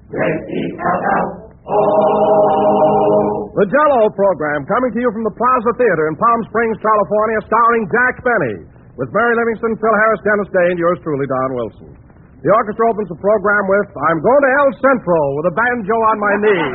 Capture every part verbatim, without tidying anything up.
J E L L O. The Jell-O program, coming to you from the Plaza Theater in Palm Springs, California, starring Jack Benny, with Mary Livingston, Phil Harris, Dennis Day, and yours truly, Don Wilson. The orchestra opens the program with I'm Going to El Centro with a banjo on my knee.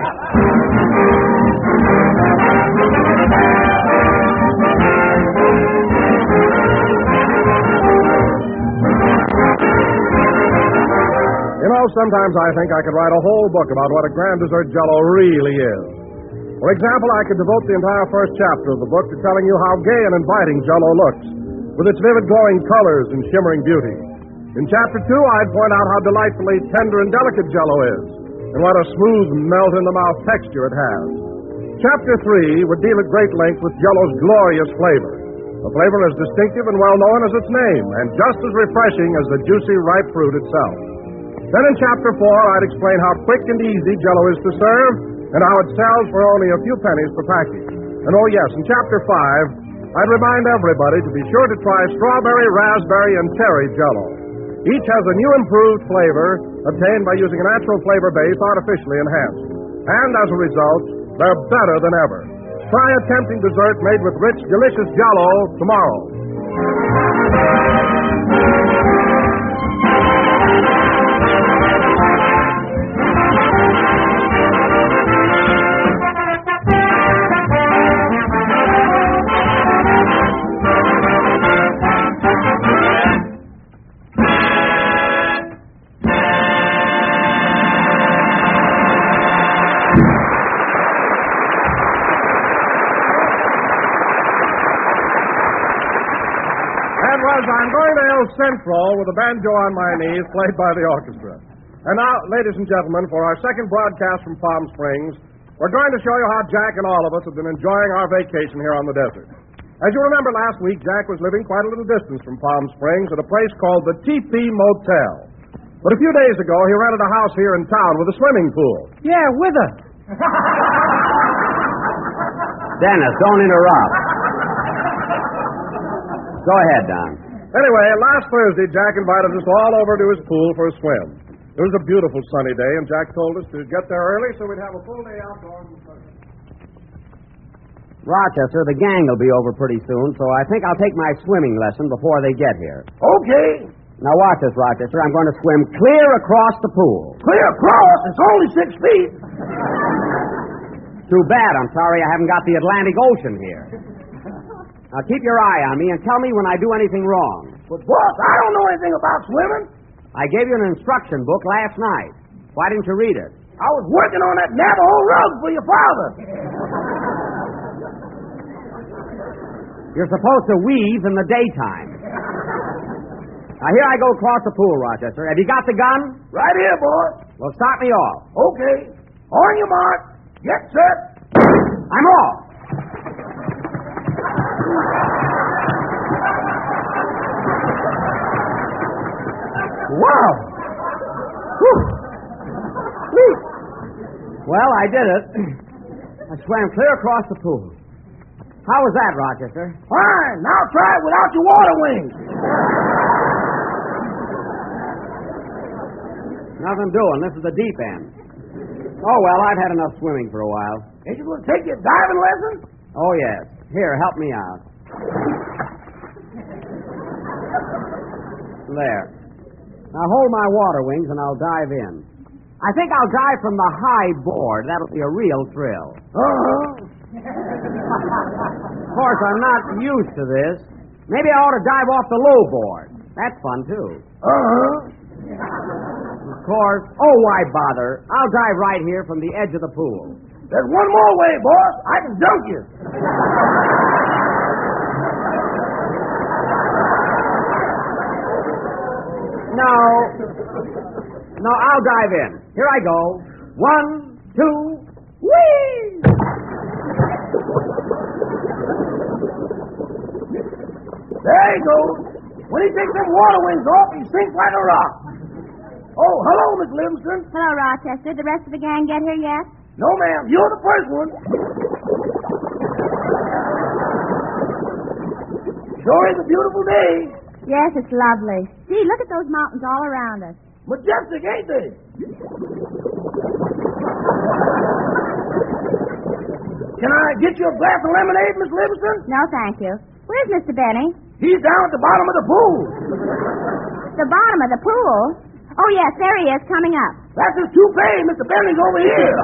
You know, sometimes I think I could write a whole book about what a grand dessert Jell-O really is. For example, I could devote the entire first chapter of the book to telling you how gay and inviting Jell-O looks, with its vivid glowing colors and shimmering beauty. In chapter two, I'd point out how delightfully tender and delicate Jell-O is, and what a smooth, melt-in-the-mouth texture it has. Chapter three would deal at great length with Jell-O's glorious flavor, a flavor as distinctive and well-known as its name, and just as refreshing as the juicy, ripe fruit itself. Then in chapter four, I'd explain how quick and easy Jell-O is to serve, and how it sells for only a few pennies per package. And oh yes, in chapter five, I'd remind everybody to be sure to try strawberry, raspberry, and cherry Jell-O. Each has a new improved flavor obtained by using a natural flavor base artificially enhanced. And as a result, they're better than ever. Try a tempting dessert made with rich, delicious Jell-O tomorrow. I'm Going to El Centro with a banjo on my knees, played by the orchestra. And now, ladies and gentlemen, for our second broadcast from Palm Springs, we're going to show you how Jack and all of us have been enjoying our vacation here on the desert. As you remember, last week, Jack was living quite a little distance from Palm Springs at a place called the Teepee Motel. But a few days ago, he rented a house here in town with a swimming pool. Yeah, with us. Dennis, don't interrupt. Go ahead, Don. Anyway, last Thursday, Jack invited us all over to his pool for a swim. It was a beautiful sunny day, and Jack told us to get there early so we'd have a full day outdoors. Rochester, the gang will be over pretty soon, so I think I'll take my swimming lesson before they get here. Okay. Now watch this, Rochester. I'm going to swim clear across the pool. Clear across? It's only six feet. Too bad. I'm sorry I haven't got the Atlantic Ocean here. Now, keep your eye on me and tell me when I do anything wrong. But, boss, I don't know anything about swimming. I gave you an instruction book last night. Why didn't you read it? I was working on that Navajo rug for your father. You're supposed to weave in the daytime. Now, here I go across the pool, Rochester. Have you got the gun? Right here, boss. Well, start me off. Okay. On your mark. Get set. I'm off. Wow. Whew. Whew. Well, I did it. I swam clear across the pool. How was that, Rochester? Fine. Now try it without your water wings. Nothing doing. This is the deep end. Oh, well, I've had enough swimming for a while. Ain't you going to take your diving lesson? Oh, yes. Here, help me out. There. Now hold my water wings and I'll dive in. I think I'll dive from the high board. That'll be a real thrill. Uh-huh. Of course, I'm not used to this. Maybe I ought to dive off the low board. That's fun, too. Uh-huh. Of course. Oh, why bother? I'll dive right here from the edge of the pool. There's one more way, boss. I can dunk you. No. No, I'll dive in. Here I go. One, two, whee! There he goes. When he takes them water wings off, he sinks like a rock. Oh, hello, Miss Livingston. Hello, Rochester. The rest of the gang get here yet? No, ma'am. You're the first one. Sure is a beautiful day. Yes, it's lovely. See, look at those mountains all around us. Majestic, ain't they? Can I get you a glass of lemonade, Miss Livingston? No, thank you. Where's Mister Benny? He's down at the bottom of the pool. The bottom of the pool? Oh, yes, there he is, coming up. That's his toupee. Mister Benny's over here.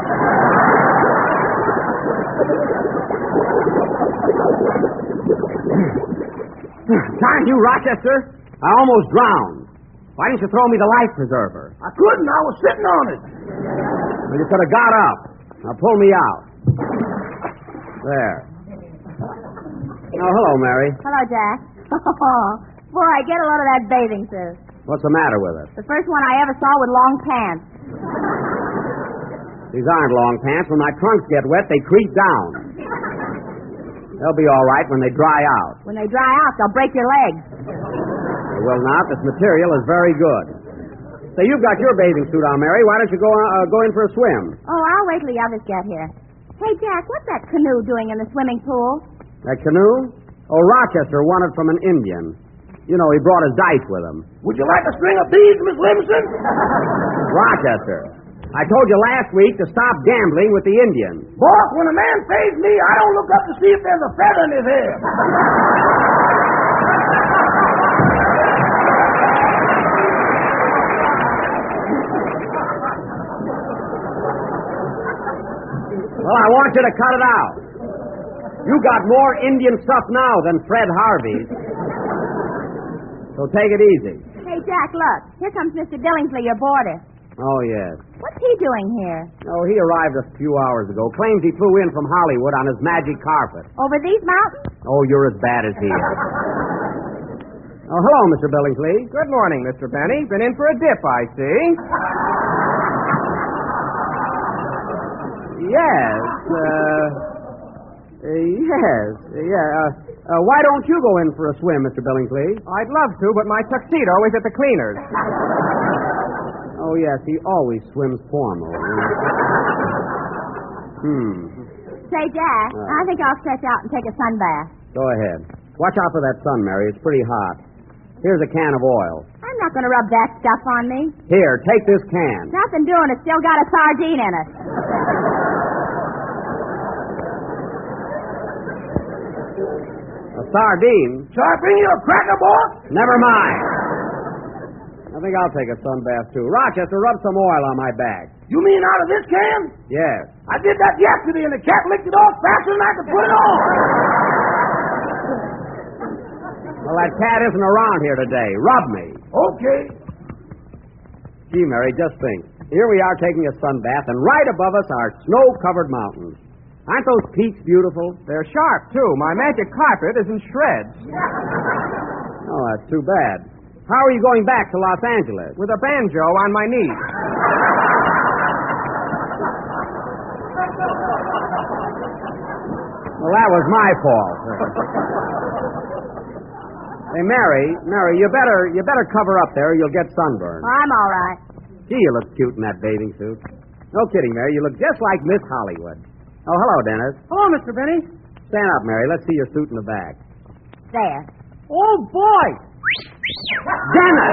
Darn you, Rochester. I almost drowned. Why didn't you throw me the life preserver? I couldn't. I was sitting on it. Well, you could have got up. Now pull me out. There. Oh, hello, Mary. Hello, Jack. Boy, get a load of that bathing suit. What's the matter with it? The first one I ever saw with long pants. These aren't long pants. When my trunks get wet, they creep down. They'll be all right when they dry out. When they dry out, they'll break your legs. They will not. This material is very good. So you've got your bathing suit on, Mary. Why don't you go uh, go in for a swim? Oh, I'll wait till the others get here. Hey, Jack, what's that canoe doing in the swimming pool? That canoe? Oh, Rochester won it from an Indian. You know, he brought his dice with him. Would you like a string of beads, Miss Livingston? Rochester, I told you last week to stop gambling with the Indian. Boss, when a man pays me, I don't look up to see if there's a feather in his hair. Well, I want you to cut it out. You got more Indian stuff now than Fred Harvey's. So take it easy. Hey, Jack, look. Here comes Mister Billingsley, your boarder. Oh, yes. What's he doing here? Oh, he arrived a few hours ago. Claims he flew in from Hollywood on his magic carpet. Over these mountains? Oh, you're as bad as he is. Oh, hello, Mister Billingsley. Good morning, Mister Benny. Been in for a dip, I see. Yes, uh, uh yes, yeah. Uh, uh, why don't you go in for a swim, Mister Billingsley? I'd love to, but my tuxedo is at the cleaners. Oh, yes, he always swims formal. hmm. Say, Jack, Uh. I think I'll stretch out and take a sun bath. Go ahead. Watch out for that sun, Mary. It's pretty hot. Here's a can of oil. I'm not going to rub that stuff on me. Here, take this can. Nothing doing. It's still got a sardine in it. A sardine? Shall I bring you a cracker, boss? Never mind. I think I'll take a sun bath, too. Rochester, rub some oil on my back. You mean out of this can? Yes. I did that yesterday, and the cat licked it off faster than I could put it on. Well, that cat isn't around here today. Rub me. Okay. Gee, Mary, just think. Here we are taking a sun bath, and right above us are snow-covered mountains. Aren't those peaks beautiful? They're sharp, too. My magic carpet is in shreds. Oh, that's too bad. How are you going back to Los Angeles? With a banjo on my knee. Well, that was my fault. Hey, Mary, Mary, you better you better cover up there or you'll get sunburned. Well, I'm all right. Gee, you look cute in that bathing suit. No kidding, Mary. You look just like Miss Hollywood. Oh, hello, Dennis. Hello, Mister Benny. Stand up, Mary. Let's see your suit in the back. There. Oh, boy. Dennis!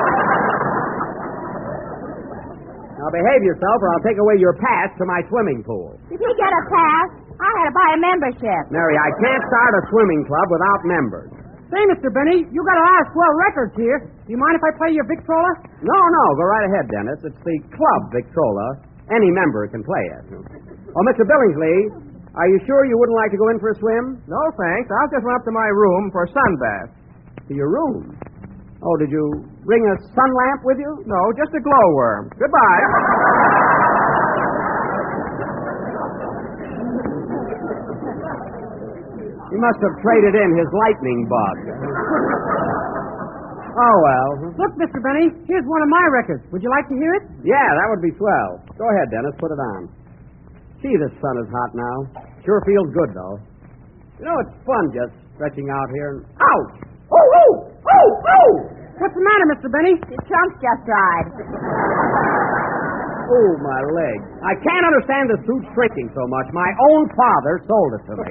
Now behave yourself or I'll take away your pass to my swimming pool. Did he get a pass? I had to buy a membership. Mary, I can't start a swimming club without members. Say, Mister Benny, you got a lot of swell records here. Do you mind if I play your Victrola? No, no, go right ahead, Dennis. It's the Club Victrola. Any member can play it. Oh, Mister Billingsley, are you sure you wouldn't like to go in for a swim? No, thanks. I'll just run up to my room for a sun bath. To your room? Oh, did you bring a sun lamp with you? No, just a glowworm. Goodbye. He must have traded in his lightning bug. Oh, well. Look, Mister Benny, here's one of my records. Would you like to hear it? Yeah, that would be swell. Go ahead, Dennis. Put it on. Gee, the sun is hot now. Sure feels good, though. You know, it's fun just stretching out here. Ouch! Oh, oh, oh, oh! What's the matter, Mister Benny? His trunk's just dried. Oh, my leg. I can't understand the suit shrinking so much. My own father sold it to me.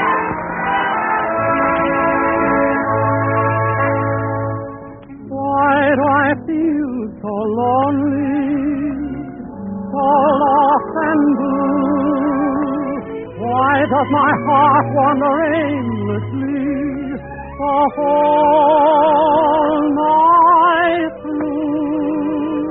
Boy, Jack wander aimlessly the whole night through.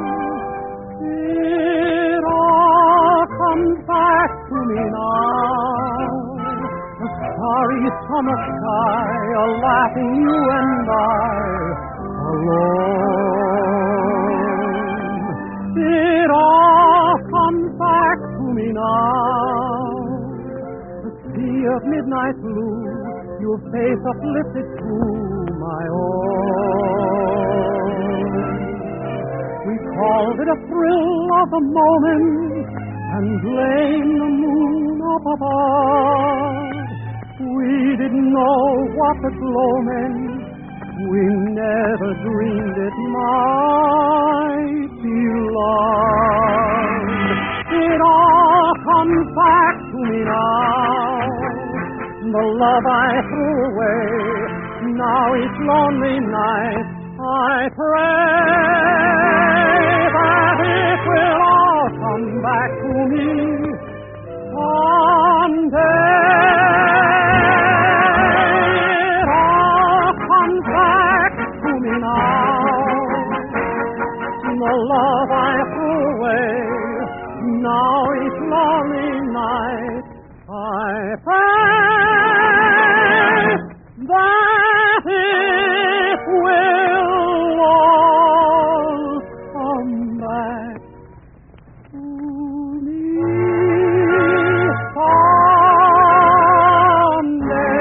It all comes back to me now. The starry summer sky, a laughing you and I, alone. It all comes back to me now. The sea of midnight blue, your face uplifted to my own. We called it a thrill of the moment and blamed the moon up above. We didn't know what the glow meant. We never dreamed it might be love. It all comes back to me now. The love I threw away, now each lonely night I pray that it will all come back to me someday. It all comes back to me now. The love I threw away, now each lonely night I pray that it will all come back to me someday.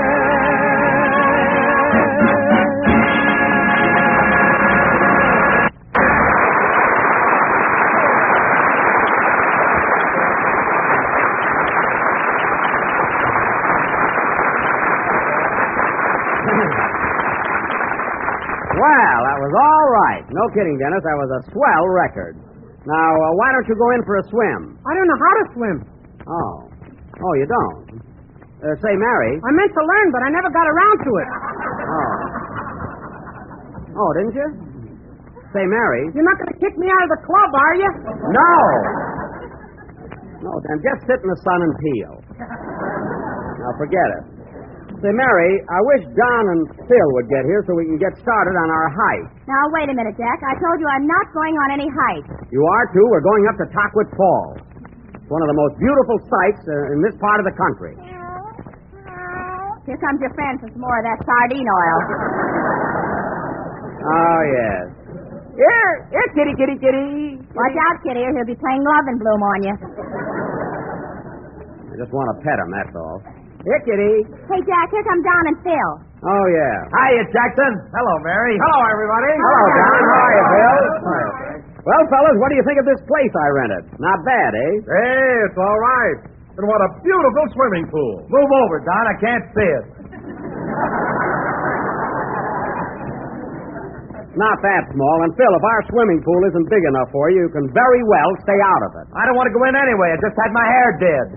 Well, that was all right. No kidding, Dennis. That was a swell record. Now, uh, why don't you go in for a swim? I don't know how to swim. Oh. Oh, you don't? Uh, say, Mary. I meant to learn, but I never got around to it. Oh. Oh, didn't you? Say, Mary. You're not going to kick me out of the club, are you? No! No, then just sit in the sun and peel. Now, forget it. Say, Mary, I wish Don and Phil would get here so we can get started on our hike. Now, wait a minute, Jack. I told you I'm not going on any hike. You are, too. We're going up to Tockwit Falls. It's one of the most beautiful sights uh, in this part of the country. Here comes your friend for some more of that sardine oil. Oh, yes. Here, here, kitty, kitty, kitty. Watch out, Kitty, or he'll be playing Love and Bloom on you. I just want to pet him, that's all. Here, kitty. Hey, Jack, here come Don and Phil. Oh, yeah. Hiya, Jackson. Hello, Mary. Hello, everybody. Hello, Don. How are you, Phil? Well, fellas, what do you think of this place I rented? Not bad, eh? Hey, it's all right. And what a beautiful swimming pool. Move over, Don. I can't see it. Not that small. And, Phil, if our swimming pool isn't big enough for you, you can very well stay out of it. I don't want to go in anyway. I just had my hair did.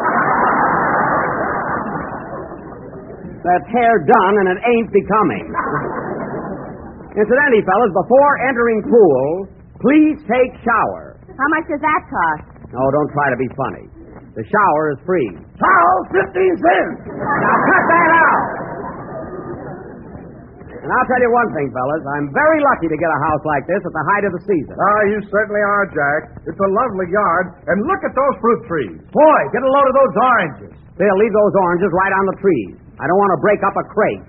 That's hair done, and it ain't becoming. Incidentally, fellas, before entering pool, please take shower. How much does that cost? No, don't try to be funny. The shower is free. Charles, fifteen cents. Now cut that out! And I'll tell you one thing, fellas. I'm very lucky to get a house like this at the height of the season. Ah, you certainly are, Jack. It's a lovely yard. And look at those fruit trees. Boy, get a load of those oranges. They'll leave those oranges right on the trees. I don't want to break up a crate.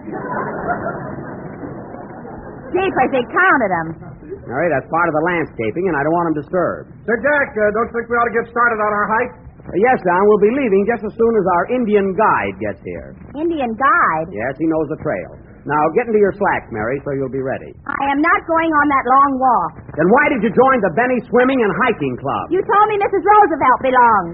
Jeepers, they counted them. All right, that's part of the landscaping, and I don't want them disturbed. Say, Jack, uh, don't you think we ought to get started on our hike? Uh, yes, Don, we'll be leaving just as soon as our Indian guide gets here. Indian guide? Yes, he knows the trail. Now, get into your slacks, Mary, so you'll be ready. I am not going on that long walk. Then why did you join the Benny Swimming and Hiking Club? You told me Missus Roosevelt belonged.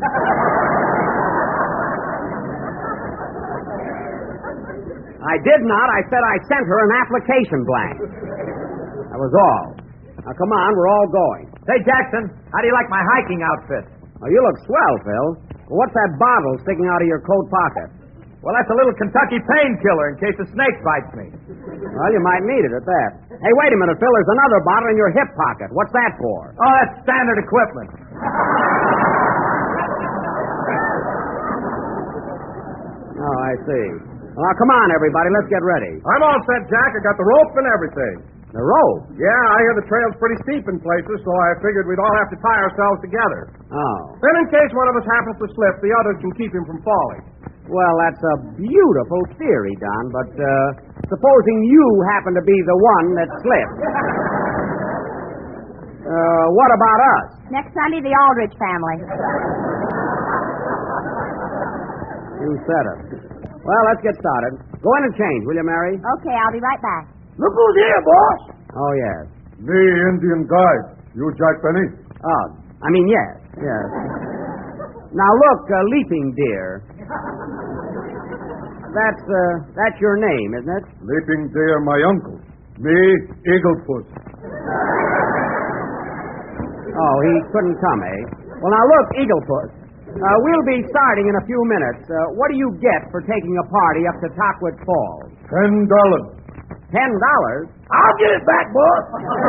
I did not. I said I sent her an application blank. That was all. Now, come on, we're all going. Say, Jackson, how do you like my hiking outfit? Oh, you look swell, Phil. Well, what's that bottle sticking out of your coat pocket? Well, that's a little Kentucky painkiller in case a snake bites me. Well, you might need it at that. Hey, wait a minute, Phil. There's another bottle in your hip pocket. What's that for? Oh, that's standard equipment. Oh, I see. Well, now, come on, everybody. Let's get ready. I'm all set, Jack. I got the rope and everything. The rope? Yeah, I hear the trail's pretty steep in places, so I figured we'd all have to tie ourselves together. Oh. Then in case one of us happens to slip, the others can keep him from falling. Well, that's a beautiful theory, Don, but uh, supposing you happen to be the one that slipped. Uh, what about us? Next Sunday, the Aldrich family. You said it. Well, let's get started. Go in and change, will you, Mary? Okay, I'll be right back. Look who's here, boss. Oh, yes. Me, Indian guide. You Jack Benny? Oh, I mean, yes, yes. Now, look, uh, Leaping Deer. That's, uh, that's your name, isn't it? Leaping Deer, my uncle. Me, Eaglefoot. Oh, he couldn't come, eh? Well, now, look, Eaglefoot. Uh, we'll be starting in a few minutes. Uh, what do you get for taking a party up to Tockwit Falls? Ten dollars. Ten dollars? I'll get it back, boss.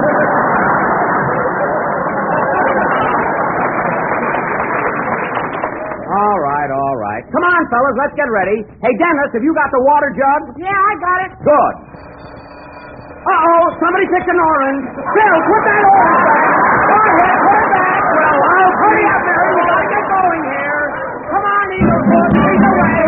All right, all right. Come on, fellas, let's get ready. Hey, Dennis, have you got the water jug? Yeah, I got it. Good. Uh-oh, somebody picked an orange. Bill, put that orange back. Go ahead, put it back. Well, I'll hurry up, Mary. We gotta get going here. Come on, Eaglefoot, lead the way.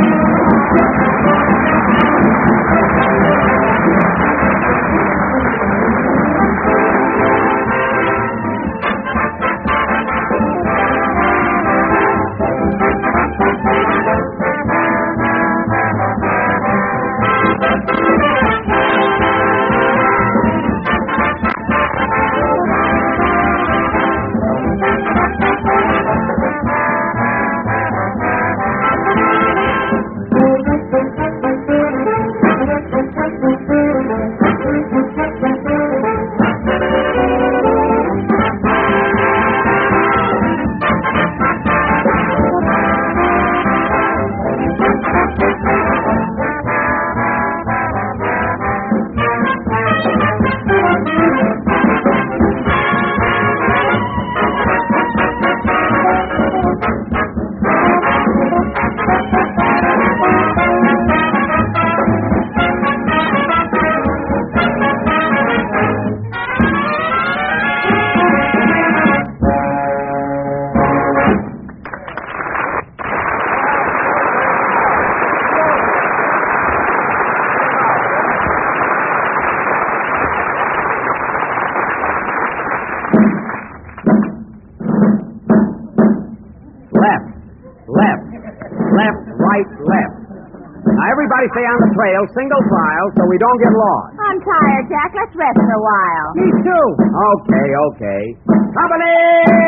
Everybody stay on the trail, single file, so we don't get lost. I'm tired, Jack. Let's rest for a while. Me too. Okay, okay. Company!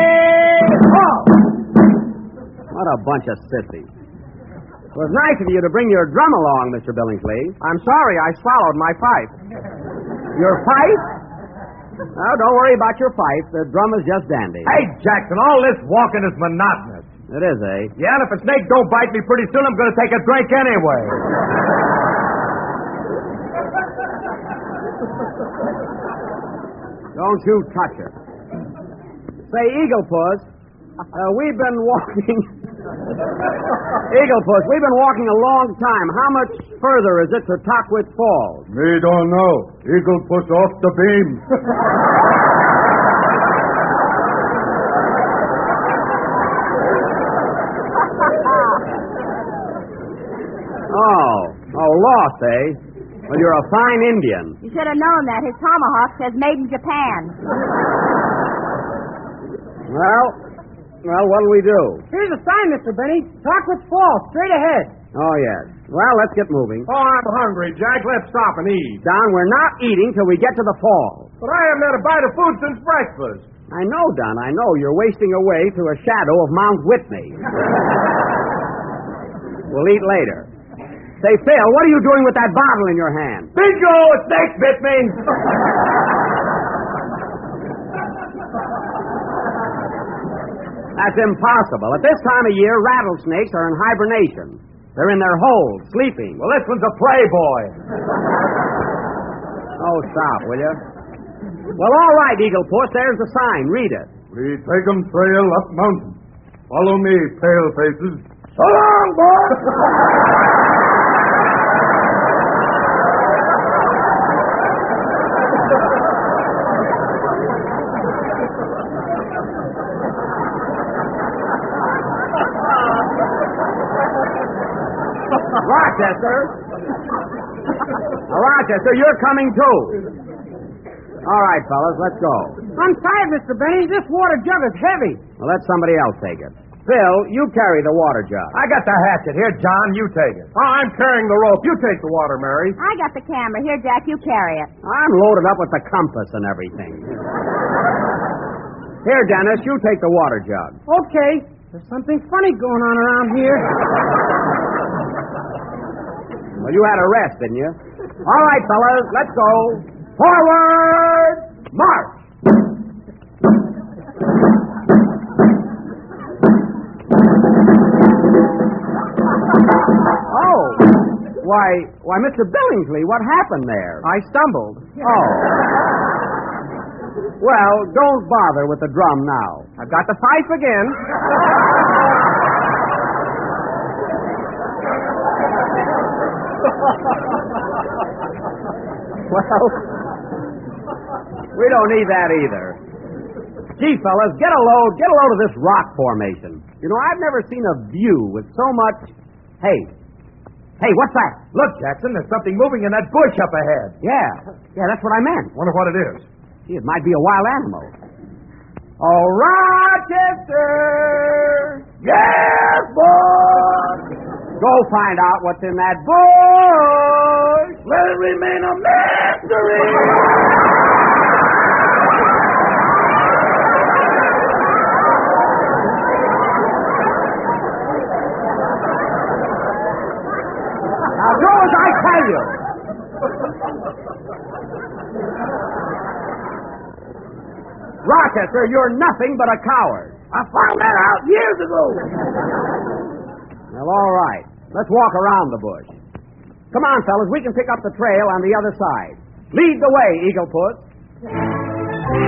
Oh! What a bunch of sissies. It was nice of you to bring your drum along, Mister Billingsley. I'm sorry, I swallowed my pipe. Your pipe? Oh, don't worry about your pipe. The drum is just dandy. Hey, Jackson, all this walking is monotonous. It is, eh? Yeah, and if a snake don't bite me pretty soon, I'm going to take a drink anyway. Don't you touch her. Say, Eaglepuss, uh, we've been walking... Eaglepuss, we've been walking a long time. How much further is it to Tockwit Falls? Me don't know. Eaglepuss off the beam. Oh, oh, lost, eh? Well, you're a fine Indian. You should have known that. His tomahawk says made in Japan. Well, well, what'll we do? Here's a sign, Mister Benny. Tockwit Falls, straight ahead. Oh, yes. Well, let's get moving. Oh, I'm hungry, Jack. Let's stop and eat. Don, we're not eating till we get to the falls. But I haven't had a bite of food since breakfast. I know, Don, I know. You're wasting away to a shadow of Mount Whitney. We'll eat later. Say, Phil, what are you doing with that bottle in your hand? Bingo! A snake bit me! That's impossible. At this time of year, rattlesnakes are in hibernation. They're in their holes, sleeping. Well, this one's a playboy. Oh, stop, will you? Well, all right, Eaglepuss, there's the sign. Read it. We take 'em trail up mountain. Follow me, pale faces. So long, boy! Now, Rochester, you're coming too. All right, fellas, let's go. I'm tired, Mister Benny. This water jug is heavy. Well, let somebody else take it. Phil, you carry the water jug. I got the hatchet. Here, John, you take it. Oh, I'm carrying the rope. You take the water, Mary. I got the camera. Here, Jack, you carry it. I'm loaded up with the compass and everything. Here, Dennis, you take the water jug. Okay. There's something funny going on around here. Well, you had a rest, didn't you? All right, fellas, let's go. Forward! March! Oh, why, why, Mister Billingsley, what happened there? I stumbled. Oh. Well, don't bother with the drum now. I've got the fife again. Well, we don't need that either. Gee, fellas, get a load, get a load of this rock formation. You know, I've never seen a view with so much... Hey, hey, what's that? Look, Jackson, there's something moving in that bush up ahead. Yeah, yeah, that's what I meant. Wonder what it is. Gee, it might be a wild animal. Oh, Rochester! Yes, boy! Go find out what's in that bush! Let it remain a mystery! Now do as I tell you. Rochester, you're nothing but a coward. I found that out years ago. Well, all right. Let's walk around the bush. Come on, fellas. We can pick up the trail on the other side. Lead the way, Eaglefoot.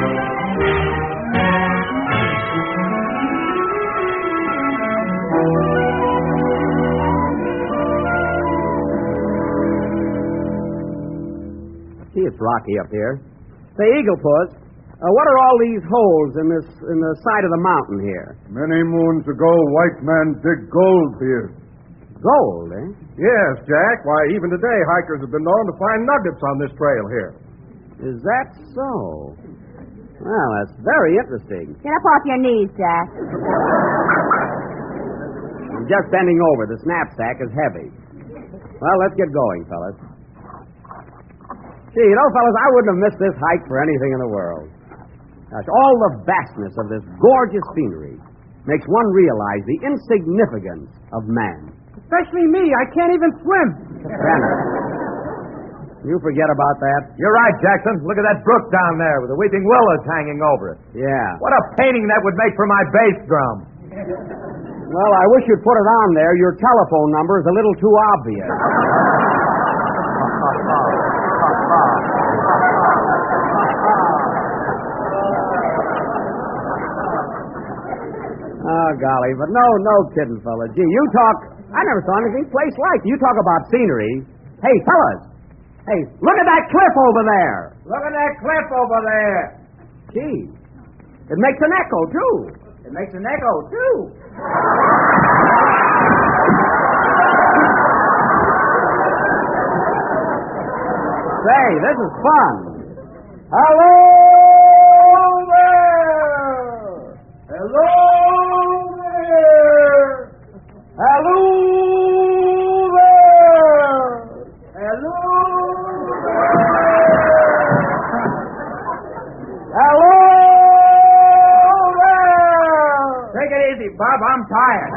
See, it's rocky up here. Say, Eaglefoot, uh, what are all these holes in this in the side of the mountain here? Many moons ago, white man dig gold here. Gold, eh? Yes, Jack. Why, even today, hikers have been known to find nuggets on this trail here. Is that so? Well, that's very interesting. Get up off your knees, Jack. I'm just bending over. The knapsack is heavy. Well, let's get going, fellas. Gee, you know, fellas, I wouldn't have missed this hike for anything in the world. Gosh, all the vastness of this gorgeous scenery makes one realize the insignificance of man. Especially me. I can't even swim. Dennis, you forget about that? You're right, Jackson. Look at that brook down there with the weeping willows hanging over it. Yeah. What a painting that would make for my bass drum. Well, I wish you'd put it on there. Your telephone number is a little too obvious. Oh, golly, but no, no kidding, fella. Gee, you talk... I never saw anything place like. You talk about scenery. Hey, fellas. Hey, look at that cliff over there. Look at that cliff over there. Gee, it makes an echo, too. It makes an echo, too. Say, this is fun. Hello there! Hello there! Hello there! Hello there! Hello there! Take it easy, Bob. I'm tired.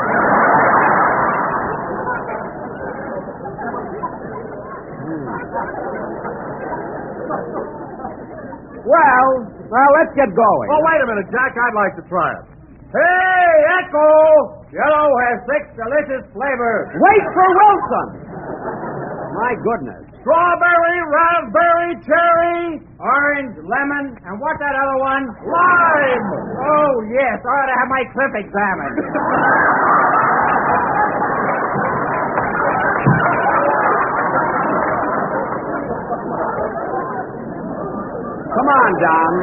Well, well, let's get going. Oh, wait a minute, Jack. I'd like to try it. Hey, Echo! Yellow has six delicious flavors. Wait for Wilson. My goodness. Strawberry, raspberry, cherry, orange, lemon, and what's that other one? Lime! Oh, yes. I ought to have my clip examined. Come on, Don.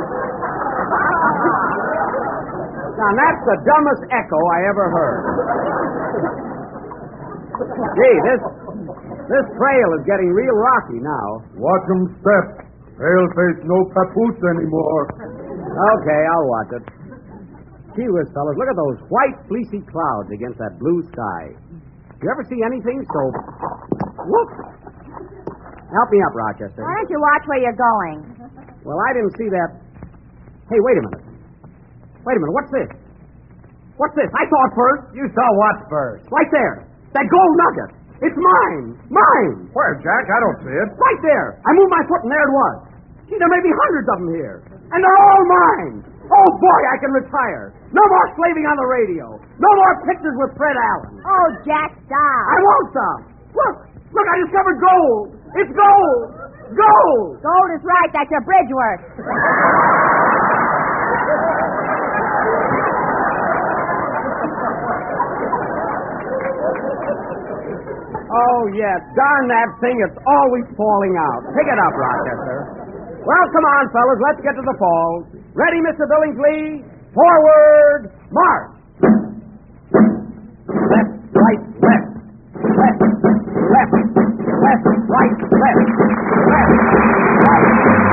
Now, that's the dumbest echo I ever heard. Gee, this This trail is getting real rocky now. Watch 'em step. Paleface no papoose anymore. Okay, I'll watch it. Gee whiz, fellas, look at those white, fleecy clouds against that blue sky. You ever see anything so... Whoop! Help me up, Rochester. Why don't you watch where you're going? Well, I didn't see that... Hey, wait a minute. Wait a minute, what's this? What's this? I saw it first. You saw what first? Right there. That gold nugget. It's mine. Mine. Where, Jack? I don't see it. Right there. I moved my foot and there it was. Gee, there may be hundreds of them here. And they're all mine. Oh, boy, I can retire. No more slaving on the radio. No more pictures with Fred Allen. Oh, Jack, stop. I won't stop. Look. Look, I discovered gold. It's gold. Gold. Gold is right. That's your bridge work. Oh, yes. Darn that thing. It's always falling out. Pick it up, Rochester. Well, come on, fellas. Let's get to the falls. Ready, Mister Billingsley? Forward, march. Left, right, left. Left, left, left, right, left, left, right.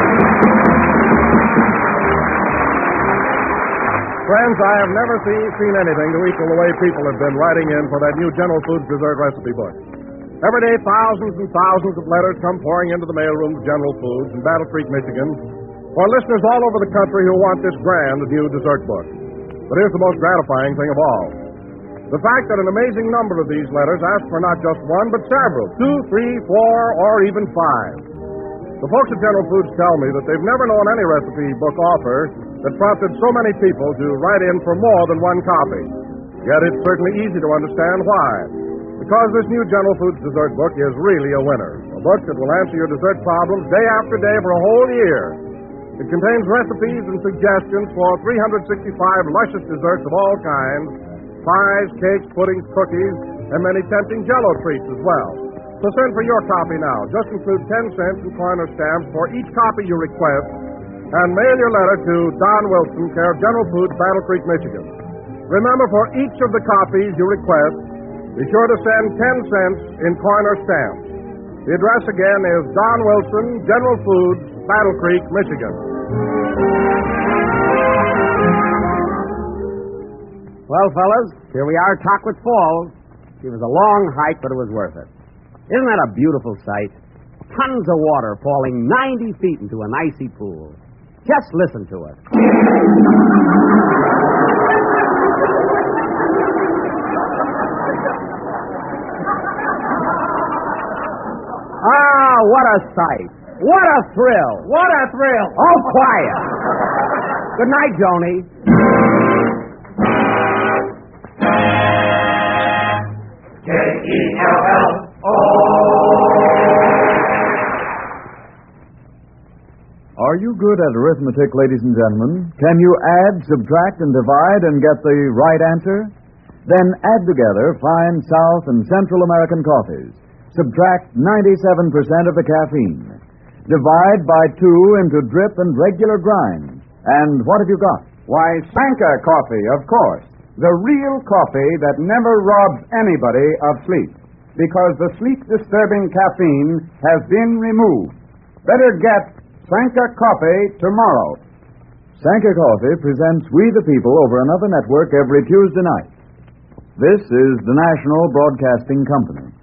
Friends, I have never seen, seen anything to equal the way people have been writing in for that new General Foods dessert recipe book. Every day, thousands and thousands of letters come pouring into the mailroom of General Foods in Battle Creek, Michigan, for listeners all over the country who want this grand new dessert book. But here's the most gratifying thing of all. The fact that an amazing number of these letters ask for not just one, but several. Two, three, four, or even five. The folks at General Foods tell me that they've never known any recipe book author that prompted so many people to write in for more than one copy. Yet it's certainly easy to understand why. Because this new General Foods dessert book is really a winner. A book that will answer your dessert problems day after day for a whole year. It contains recipes and suggestions for three hundred sixty-five luscious desserts of all kinds, pies, cakes, puddings, cookies, and many tempting Jell-O treats as well. So send for your copy now. Just include ten cents in coin or stamps for each copy you request, and mail your letter to Don Wilson, care of General Foods, Battle Creek, Michigan. Remember, for each of the copies you request, be sure to send ten cents in coin or stamps. The address again is Don Wilson, General Foods, Battle Creek, Michigan. Well, fellas, here we are at Tockwitz Falls. It was a long hike, but it was worth it. Isn't that a beautiful sight? Tons of water falling ninety feet into an icy pool. Just listen to it. Ah, what a sight. What a thrill. What a thrill. Oh, quiet. Good night, Joni. K E L L O. Are you good at arithmetic, ladies and gentlemen? Can you add, subtract, and divide and get the right answer? Then add together fine South and Central American coffees. Subtract ninety-seven percent of the caffeine. Divide by two into drip and regular grind. And what have you got? Why, Sanka coffee, of course. The real coffee that never robs anybody of sleep. Because the sleep-disturbing caffeine has been removed. Better get Sanka coffee tomorrow. Sanka Coffee presents We the People over another network every Tuesday night. This is the National Broadcasting Company.